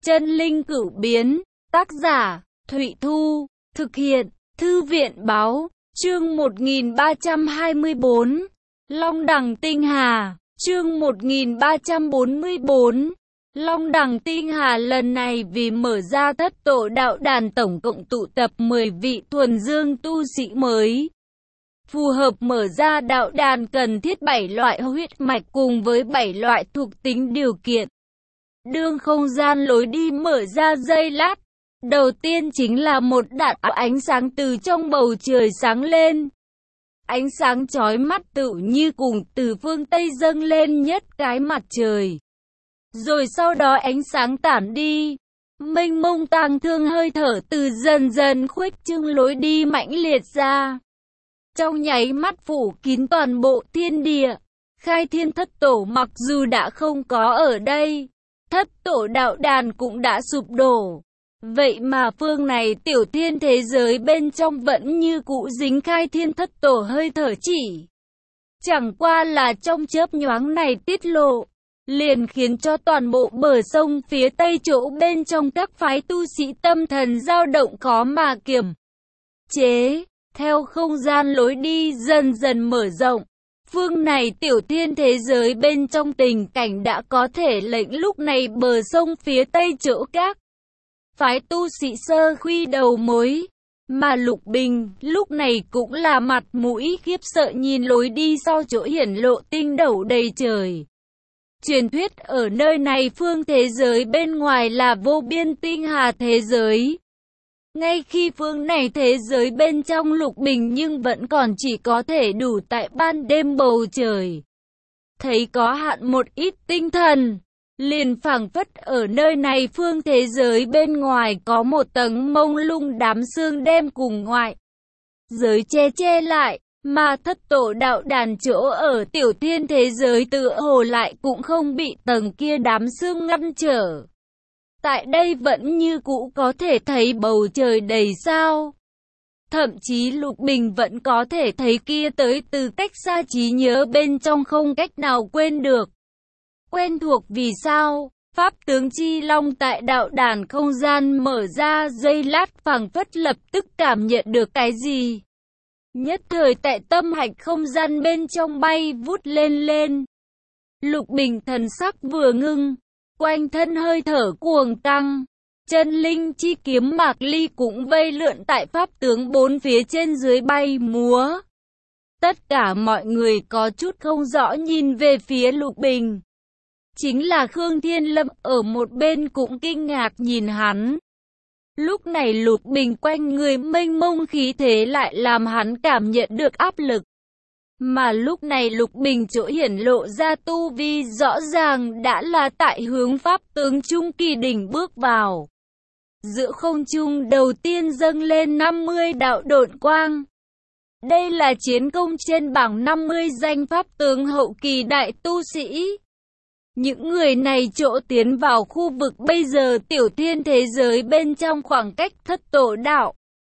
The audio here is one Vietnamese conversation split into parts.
Chân linh cửu biến, tác giả, Thụy Thu, thực hiện, Thư viện báo, chương 1324, Long đẳng tinh hà, chương 1344, Long đẳng tinh hà lần này vì mở ra thất tổ đạo đàn tổng cộng tụ tập 10 vị thuần dương tu sĩ mới. Phù hợp mở ra đạo đàn cần thiết 7 loại huyết mạch cùng với 7 loại thuộc tính điều kiện. Đương không gian lối đi mở ra giây lát. Đầu tiên chính là một đạo ánh sáng từ trong bầu trời sáng lên. Ánh sáng chói mắt tựu như cùng từ phương Tây dâng lên nhất cái mặt trời. Rồi sau đó ánh sáng tản đi. Mênh mông tang thương hơi thở từ dần dần khuếch trương lối đi mãnh liệt ra. Trong nháy mắt phủ kín toàn bộ thiên địa. Khai thiên thất tổ mặc dù đã không có ở đây, thất tổ đạo đàn cũng đã sụp đổ. Vậy mà phương này tiểu thiên thế giới bên trong vẫn như cũ dính khai thiên thất tổ hơi thở chỉ. Chẳng qua là trong chớp nhoáng này tiết lộ, liền khiến cho toàn bộ bờ sông phía tây chỗ bên trong các phái tu sĩ tâm thần dao động khó mà kiềm chế. Theo không gian lối đi dần dần mở rộng, phương này tiểu thiên thế giới bên trong tình cảnh đã có thể lệnh lúc này bờ sông phía tây chỗ các phái tu sĩ sơ khuy đầu mối. Mà Lục Bình lúc này cũng là mặt mũi khiếp sợ nhìn lối đi sau chỗ hiển lộ tinh斗đầy trời. Truyền thuyết ở nơi này phương thế giới bên ngoài là vô biên tinh hà thế giới. Ngay khi phương này thế giới bên trong Lục Bình nhưng vẫn còn chỉ có thể đủ tại ban đêm bầu trời. Thấy có hạn một ít tinh thần, liền phảng phất ở nơi này phương thế giới bên ngoài có một tầng mông lung đám sương đêm cùng ngoại giới che lại, mà thất tổ đạo đàn chỗ ở tiểu thiên thế giới tựa hồ lại cũng không bị tầng kia đám sương ngăn trở. Tại đây vẫn như cũ có thể thấy bầu trời đầy sao. Thậm chí Lục Bình vẫn có thể thấy kia tới từ cách xa trí nhớ bên trong không cách nào quên được. Quen thuộc vì sao? Pháp tướng chi long tại đạo đàn không gian mở ra giây lát phảng phất lập tức cảm nhận được cái gì. Nhất thời tại tâm hạch không gian bên trong bay vút lên. Lục Bình thần sắc vừa ngưng, quanh thân hơi thở cuồng tăng. Chân linh chi kiếm mạc ly cũng vây lượn tại pháp tướng bốn phía trên dưới bay múa. Tất cả mọi người có chút không rõ nhìn về phía Lục Bình. Chính là Khương Thiên Lâm ở một bên cũng kinh ngạc nhìn hắn. Lúc này Lục Bình quanh người mênh mông khí thế lại làm hắn cảm nhận được áp lực. Mà lúc này Lục Bình chỗ hiển lộ ra tu vi rõ ràng đã là tại hướng pháp tướng trung kỳ đỉnh bước vào. Giữa không trung đầu tiên dâng lên 50 đạo độn quang. Đây là chiến công trên bảng 50 danh pháp tướng hậu kỳ đại tu sĩ. Những người này chỗ tiến vào khu vực bây giờ tiểu thiên thế giới bên trong khoảng cách thất tổ đạo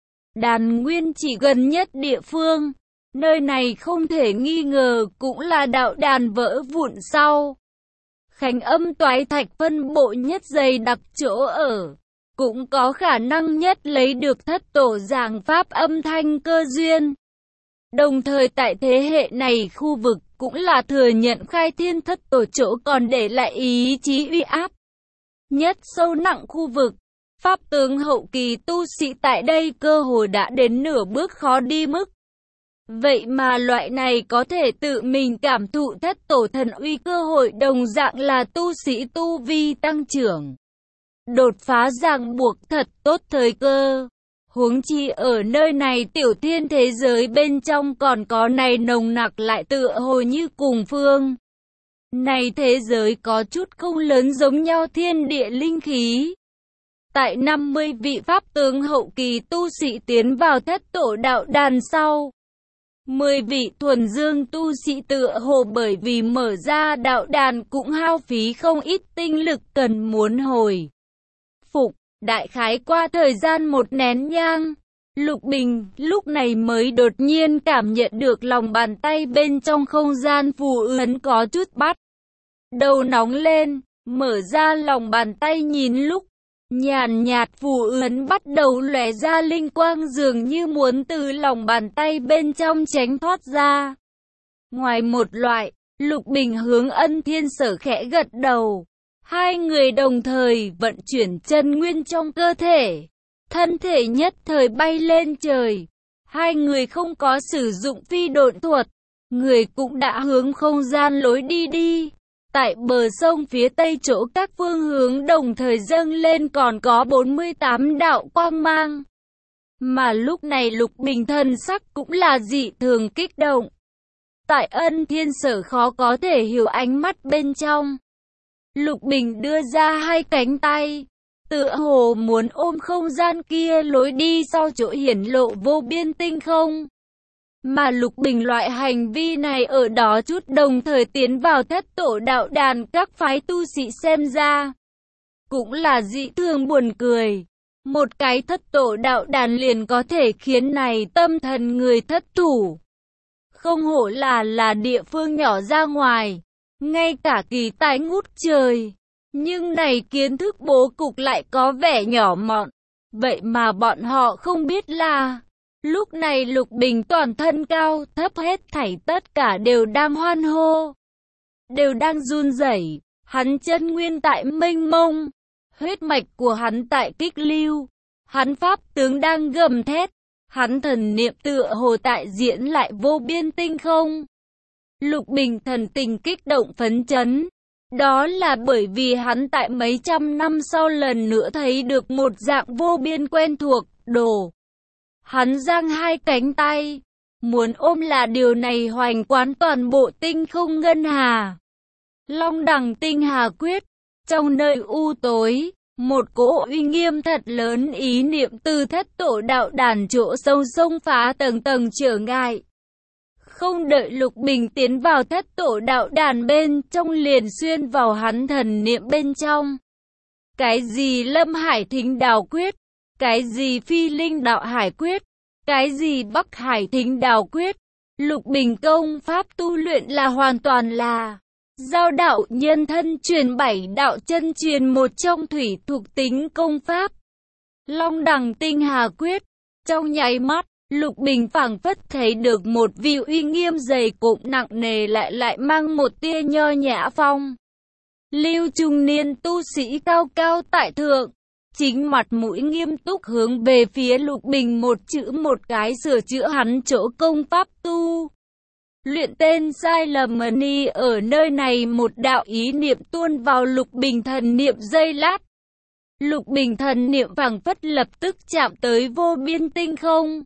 đàn nguyên chỉ gần nhất địa phương. Nơi này không thể nghi ngờ cũng là đạo đàn vỡ vụn sau khánh âm toái thạch phân bộ nhất dày đặc chỗ ở. Cũng có khả năng nhất lấy được thất tổ giảng pháp âm thanh cơ duyên. Đồng thời tại thế hệ này khu vực cũng là thừa nhận khai thiên thất tổ chỗ còn để lại ý chí uy áp nhất sâu nặng khu vực. Pháp tướng hậu kỳ tu sĩ tại đây cơ hồ đã đến nửa bước khó đi mức. Vậy mà loại này có thể tự mình cảm thụ thất tổ thần uy cơ hội đồng dạng là tu sĩ tu vi tăng trưởng. Đột phá ràng buộc thật tốt thời cơ. Huống chi ở nơi này tiểu thiên thế giới bên trong còn có này nồng nặc lại tựa hồ như cùng phương. Này thế giới có chút không lớn giống nhau thiên địa linh khí. Tại 50 vị pháp tướng hậu kỳ tu sĩ tiến vào thất tổ đạo đàn sau. 10 vị thuần dương tu sĩ tựa hồ bởi vì mở ra đạo đàn cũng hao phí không ít tinh lực cần muốn hồi phục. Đại khái qua thời gian một nén nhang, Lục Bình lúc này mới đột nhiên cảm nhận được lòng bàn tay bên trong không gian phù ấn có chút bắt đầu nóng lên. Mở ra lòng bàn tay nhìn lúc Nhàn nhạt phù ấn bắt đầu lóe ra linh quang dường như muốn từ lòng bàn tay bên trong tránh thoát ra. Ngoài một loại, Lục Bình hướng Ân Thiên Sở khẽ gật đầu. Hai người đồng thời vận chuyển chân nguyên trong cơ thể. Thân thể nhất thời bay lên trời. Hai người không có sử dụng phi độn thuật. Người cũng đã hướng không gian lối đi. Tại bờ sông phía tây chỗ các phương hướng đồng thời dâng lên còn có 48 đạo quang mang. Mà lúc này Lục Bình thần sắc cũng là dị thường kích động. Tại Ân Thiên Sở khó có thể hiểu ánh mắt bên trong. Lục Bình đưa ra hai cánh tay, tựa hồ muốn ôm không gian kia lối đi sau chỗ hiển lộ vô biên tinh không. Mà Lục Bình loại hành vi này ở đó chút đồng thời tiến vào thất tổ đạo đàn các phái tu sĩ xem ra. Cũng là dị thường buồn cười. Một cái thất tổ đạo đàn liền có thể khiến này tâm thần người thất thủ. Không hổ là địa phương nhỏ ra ngoài. Ngay cả kỳ tài ngút trời. Nhưng này kiến thức bố cục lại có vẻ nhỏ mọn. Vậy mà bọn họ không biết là lúc này Lục Bình toàn thân cao thấp hết thảy tất cả đều đang hoan hô. Đều đang run rẩy. Hắn chân nguyên tại mênh mông. Huyết mạch của hắn tại kích lưu. Hắn pháp tướng đang gầm thét. Hắn thần niệm tựa hồ tại diễn lại vô biên tinh không. Lục Bình thần tình kích động phấn chấn. Đó là bởi vì hắn tại mấy trăm năm sau lần nữa thấy được một dạng vô biên quen thuộc, đồ. Hắn giang hai cánh tay, muốn ôm là điều này hoành quán toàn bộ tinh không ngân hà. Long đẳng tinh hà quyết, trong nơi u tối, một cỗ uy nghiêm thật lớn ý niệm từ thất tổ đạo đàn chỗ sâu xông phá tầng tầng trở ngại. Không đợi Lục Bình tiến vào thất tổ đạo đàn bên trong liền xuyên vào hắn thần niệm bên trong. Cái gì Lâm Hải Thính Đào Quyết, cái gì Phi Linh Đạo Hải Quyết, cái gì Bắc Hải Thính Đào Quyết. Lục Bình công pháp tu luyện là hoàn toàn là Giao đạo nhân thân truyền 7 đạo chân truyền một trong thủy thuộc tính công pháp. Long đẳng tinh hà quyết, trong nháy mắt, Lục Bình phảng phất thấy được một vị uy nghiêm dày cộm nặng nề lại mang một tia nho nhã phong. Lưu trung niên tu sĩ cao cao tại thượng, chính mặt mũi nghiêm túc hướng về phía Lục Bình một chữ một cái sửa chữa hắn chỗ công pháp tu. Luyện tên sai lầm ni ở nơi này một đạo ý niệm tuôn vào Lục Bình thần niệm giây lát. Lục Bình thần niệm phảng phất lập tức chạm tới vô biên tinh không.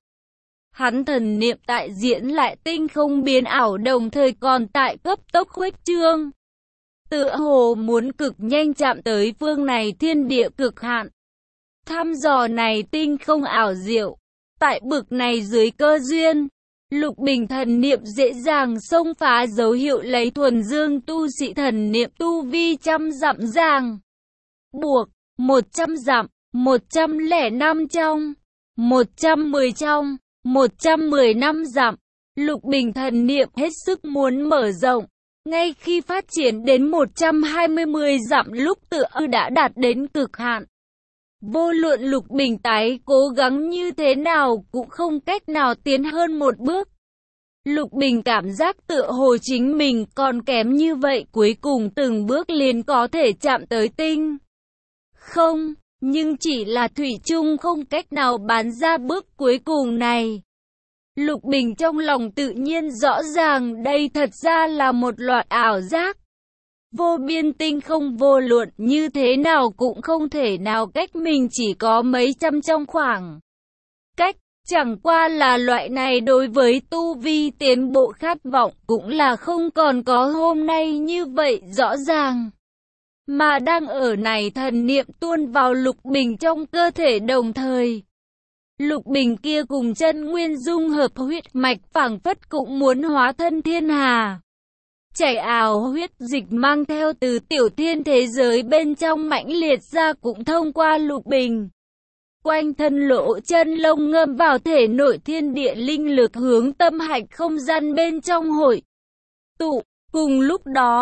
Hắn thần niệm tại diễn lại tinh không biến ảo đồng thời còn tại cấp tốc khuếch trương. Tựa hồ muốn cực nhanh chạm tới phương này thiên địa cực hạn. Thăm dò này tinh không ảo diệu. Tại bực này dưới cơ duyên, Lục Bình thần niệm dễ dàng xông phá dấu hiệu lấy thuần dương tu sĩ thần niệm tu vi 100 dặm giang. Buộc, 100 dặm, 105 trong, 110 trong, 115 dặm. Lục Bình thần niệm hết sức muốn mở rộng. Ngay khi phát triển đến 120 dặm lúc tựa đã đạt đến cực hạn. Vô luận Lục Bình tái cố gắng như thế nào cũng không cách nào tiến hơn một bước. Lục Bình cảm giác tựa hồ chính mình còn kém như vậy cuối cùng từng bước liền có thể chạm tới tinh không, nhưng chỉ là thủy chung không cách nào bán ra bước cuối cùng này. Lục Bình trong lòng tự nhiên rõ ràng đây thật ra là một loạt ảo giác. Vô biên tinh không vô luận như thế nào cũng không thể nào cách mình chỉ có mấy trăm trong khoảng cách. Chẳng qua là loại này đối với tu vi tiến bộ khát vọng cũng là không còn có hôm nay như vậy rõ ràng. Mà đang ở này thần niệm tuôn vào Lục Bình trong cơ thể đồng thời. Lục Bình kia cùng chân nguyên dung hợp huyết mạch phảng phất cũng muốn hóa thân thiên hà. Chảy ảo huyết dịch mang theo từ tiểu thiên thế giới bên trong mãnh liệt ra cũng thông qua Lục Bình. Quanh thân lỗ chân lông ngâm vào thể nội thiên địa linh lực hướng tâm hạch không gian bên trong hội tụ. Cùng lúc đó,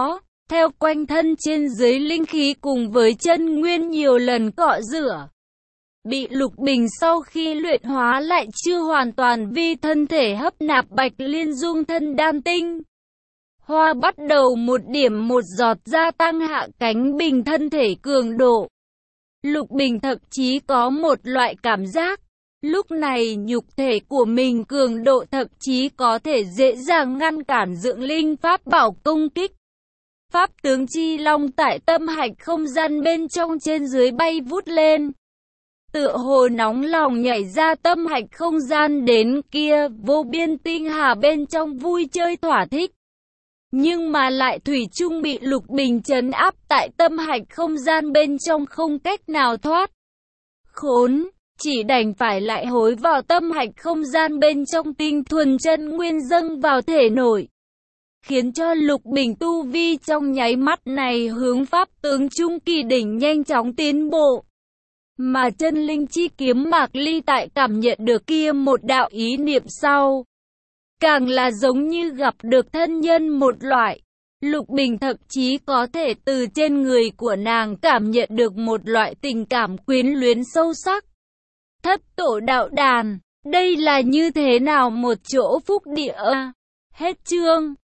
theo quanh thân trên dưới linh khí cùng với chân nguyên nhiều lần cọ rửa. Bị Lục Bình sau khi luyện hóa lại chưa hoàn toàn vì thân thể hấp nạp Bạch Liên Dung thân đan tinh. Hoa bắt đầu một điểm một giọt gia tăng hạ cánh bình thân thể cường độ. Lục Bình thậm chí có một loại cảm giác, lúc này nhục thể của mình cường độ thậm chí có thể dễ dàng ngăn cản dưỡng linh pháp bảo công kích. Pháp tướng chi long tại tâm hạch không gian bên trong trên dưới bay vút lên. Tựa hồ nóng lòng nhảy ra tâm hạch không gian đến kia vô biên tinh hà bên trong vui chơi thỏa thích. Nhưng mà lại thủy chung bị Lục Bình trấn áp tại tâm hạch không gian bên trong không cách nào thoát. Khốn, chỉ đành phải lại hối vào tâm hạch không gian bên trong tinh thuần chân nguyên dâng vào thể nội. Khiến cho Lục Bình tu vi trong nháy mắt này hướng pháp tướng trung kỳ đỉnh nhanh chóng tiến bộ. Mà chân linh chi kiếm Mạc Ly tại cảm nhận được kia một đạo ý niệm sau. Càng là giống như gặp được thân nhân một loại. Lục Bình thậm chí có thể từ trên người của nàng cảm nhận được một loại tình cảm quyến luyến sâu sắc. Thất tổ đạo đàn, đây là như thế nào một chỗ phúc địa? Hết chương.